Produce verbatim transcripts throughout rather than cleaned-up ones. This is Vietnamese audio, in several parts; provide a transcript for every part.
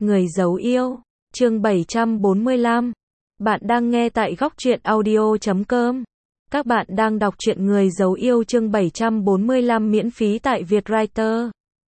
Người giấu yêu, chương bảy trăm bốn mươi lăm. Bạn đang nghe tại góc truyện audio chấm com. Các bạn đang đọc truyện Người giấu yêu chương bảy trăm bốn mươi lăm miễn phí tại Vietwriter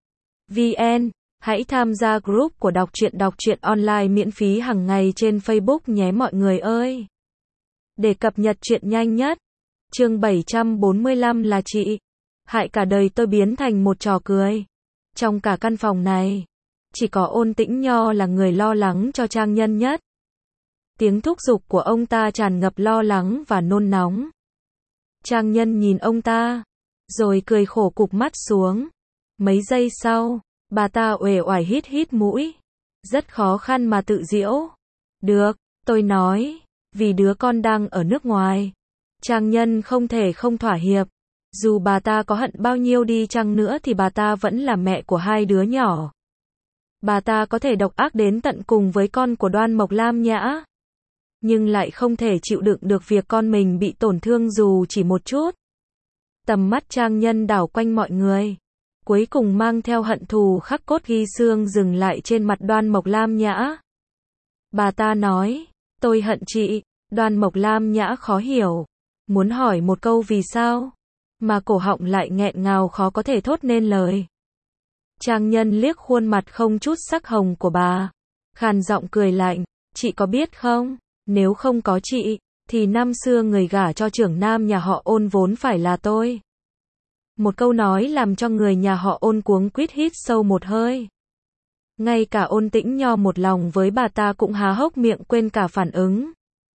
vê en. Hãy tham gia group của đọc truyện đọc truyện online miễn phí hàng ngày trên Facebook nhé mọi người ơi. Để cập nhật truyện nhanh nhất. Chương bảy trăm bốn mươi lăm là chị. Hại cả đời tôi biến thành một trò cười. Trong cả căn phòng này, chỉ có Ôn Tĩnh Nho là người lo lắng cho Trang Nhân nhất. Tiếng thúc giục của ông ta tràn ngập lo lắng và nôn nóng. Trang Nhân nhìn ông ta, rồi cười khổ cụp mắt xuống. Mấy giây sau, bà ta uể oải hít hít mũi. Rất khó khăn mà tự giễu. Được, tôi nói, vì đứa con đang ở nước ngoài. Trang Nhân không thể không thỏa hiệp. Dù bà ta có hận bao nhiêu đi chăng nữa thì bà ta vẫn là mẹ của hai đứa nhỏ. Bà ta có thể độc ác đến tận cùng với con của Đoan Mộc Lam Nhã, nhưng lại không thể chịu đựng được việc con mình bị tổn thương dù chỉ một chút. Tầm mắt Trang Nhân đảo quanh mọi người, cuối cùng mang theo hận thù khắc cốt ghi xương dừng lại trên mặt Đoan Mộc Lam Nhã. Bà ta nói, tôi hận chị. Đoan Mộc Lam Nhã khó hiểu, muốn hỏi một câu vì sao, mà cổ họng lại nghẹn ngào khó có thể thốt nên lời. Trang Nhân liếc khuôn mặt không chút sắc hồng của bà, khàn giọng cười lạnh, chị có biết không, nếu không có chị, thì năm xưa người gả cho trưởng nam nhà họ Ôn vốn phải là tôi. Một câu nói làm cho người nhà họ Ôn cuống quýt hít sâu một hơi. Ngay cả Ôn Tĩnh Nho một lòng với bà ta cũng há hốc miệng quên cả phản ứng.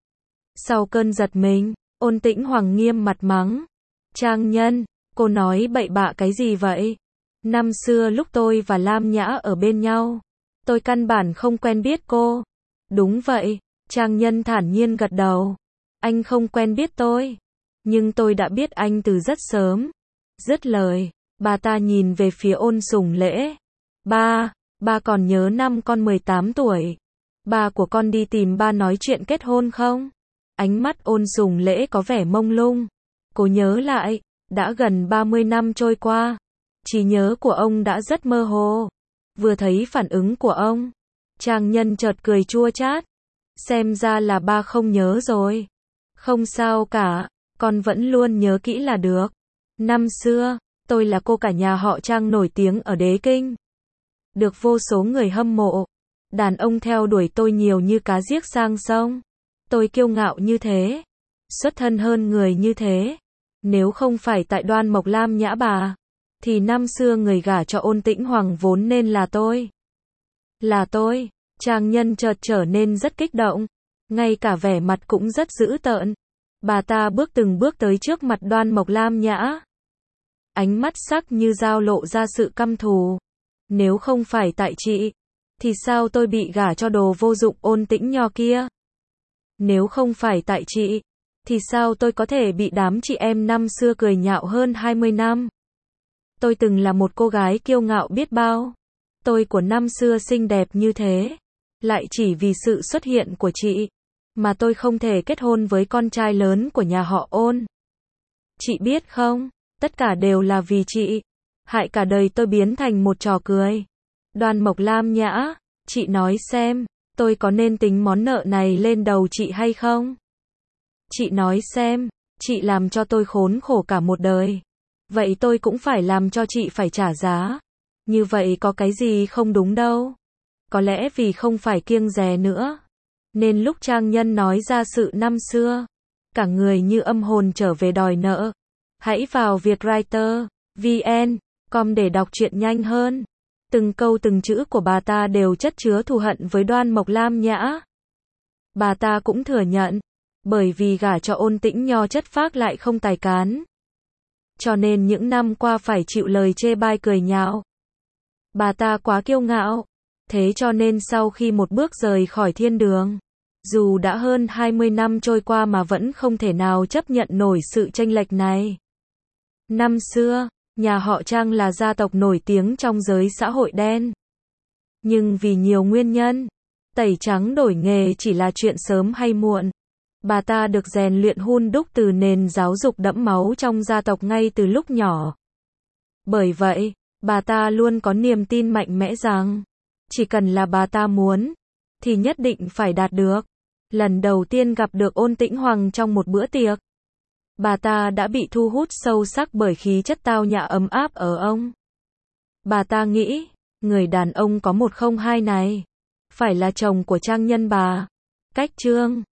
Sau cơn giật mình, Ôn Tĩnh Hoàng nghiêm mặt mắng, Trang Nhân, cô nói bậy bạ cái gì vậy? Năm xưa lúc tôi và Lam Nhã ở bên nhau, tôi căn bản không quen biết cô. Đúng vậy, Trang Nhân thản nhiên gật đầu. Anh không quen biết tôi, nhưng tôi đã biết anh từ rất sớm. Dứt lời, bà ta nhìn về phía Ôn Sùng Lễ. Ba, ba còn nhớ năm con mười tám tuổi, ba của con đi tìm ba nói chuyện kết hôn không? Ánh mắt Ôn Sùng Lễ có vẻ mông lung. Cô nhớ lại, đã gần ba mươi năm trôi qua. Trí nhớ của ông đã rất mơ hồ. Vừa thấy phản ứng của ông, Trang Nhân chợt cười chua chát. Xem ra là ba không nhớ rồi. Không sao cả, con vẫn luôn nhớ kỹ là được. Năm xưa, tôi là cô cả nhà họ Trang nổi tiếng ở Đế Kinh. Được vô số người hâm mộ. Đàn ông theo đuổi tôi nhiều như cá giết sang sông. Tôi kiêu ngạo như thế. Xuất thân hơn người như thế. Nếu không phải tại Đoan Mộc Lam Nhã bà, thì năm xưa người gả cho Ôn Tĩnh Hoàng vốn nên là tôi. Là tôi. Trang Nhân chợt trở nên rất kích động. Ngay cả vẻ mặt cũng rất dữ tợn. Bà ta bước từng bước tới trước mặt Đoan Mộc Lam Nhã. Ánh mắt sắc như dao lộ ra sự căm thù. Nếu không phải tại chị, thì sao tôi bị gả cho đồ vô dụng Ôn Tĩnh Nho kia? Nếu không phải tại chị, thì sao tôi có thể bị đám chị em năm xưa cười nhạo hơn hai mươi năm? Tôi từng là một cô gái kiêu ngạo biết bao. Tôi của năm xưa xinh đẹp như thế. Lại chỉ vì sự xuất hiện của chị, mà tôi không thể kết hôn với con trai lớn của nhà họ Ôn. Chị biết không, tất cả đều là vì chị. Hại cả đời tôi biến thành một trò cười. Đoan Mộc Lam Nhã, chị nói xem, tôi có nên tính món nợ này lên đầu chị hay không? Chị nói xem, chị làm cho tôi khốn khổ cả một đời. Vậy tôi cũng phải làm cho chị phải trả giá. Như vậy có cái gì không đúng đâu. Có lẽ vì không phải kiêng dè nữa, nên lúc Trang Nhân nói ra sự năm xưa, cả người như âm hồn trở về đòi nợ. Hãy vào Vietwriter vê en com để đọc truyện nhanh hơn. Từng câu từng chữ của bà ta đều chất chứa thù hận với Đoan Mộc Lam Nhã. Bà ta cũng thừa nhận, bởi vì gả cho Ôn Tĩnh Nho chất phác lại không tài cán, cho nên những năm qua phải chịu lời chê bai cười nhạo. Bà ta quá kiêu ngạo, thế cho nên sau khi một bước rời khỏi thiên đường, dù đã hơn hai mươi năm trôi qua mà vẫn không thể nào chấp nhận nổi sự chênh lệch này. Năm xưa, nhà họ Trang là gia tộc nổi tiếng trong giới xã hội đen. Nhưng vì nhiều nguyên nhân, tẩy trắng đổi nghề chỉ là chuyện sớm hay muộn. Bà ta được rèn luyện hun đúc từ nền giáo dục đẫm máu trong gia tộc ngay từ lúc nhỏ. Bởi vậy, bà ta luôn có niềm tin mạnh mẽ rằng, chỉ cần là bà ta muốn, thì nhất định phải đạt được. Lần đầu tiên gặp được Ôn Tĩnh Hoàng trong một bữa tiệc, bà ta đã bị thu hút sâu sắc bởi khí chất tao nhã ấm áp ở ông. Bà ta nghĩ, người đàn ông có một không hai này, phải là chồng của trang nhân bà. Cách chương